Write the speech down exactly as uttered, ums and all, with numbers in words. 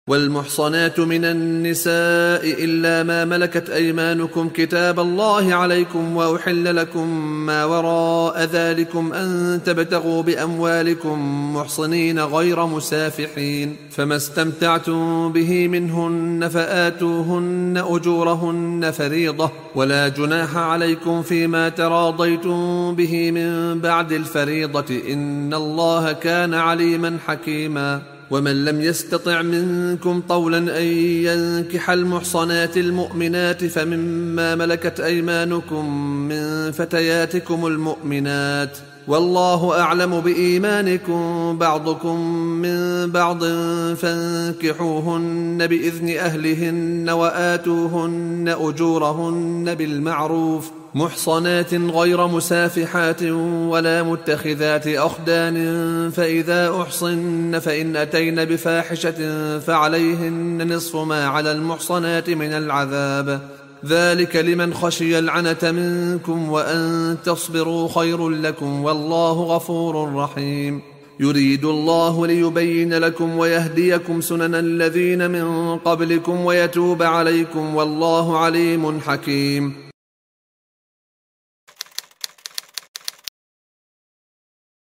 والمحصنات من النساء إلا ما ملكت أيمانكم كتاب الله عليكم، وأحل لكم ما وراء ذلكم أن تبتغوا بأموالكم محصنين غير مسافحين، فما استمتعتم به منهن فآتوهن أجورهن فريضة، ولا جناح عليكم فيما تراضيتم به من بعد الفريضة، إن الله كان عليما حكيما. ومن لم يستطع منكم طولا أن ينكح المحصنات المؤمنات فمما ملكت أيمانكم من فتياتكم المؤمنات، والله أعلم بإيمانكم بعضكم من بعض، فانكحوهن بإذن أهلهن وآتوهن أجورهن بالمعروف محصنات غير مسافحات ولا متخذات أخدان، فإذا أحصن فإن أتين بفاحشة فعليهن نصف ما على المحصنات من العذاب، ذلك لمن خشي العنة منكم، وأن تصبروا خير لكم، والله غفور رحيم. يريد الله ليبين لكم ويهديكم سنن الذين من قبلكم ويتوب عليكم، والله عليم حكيم.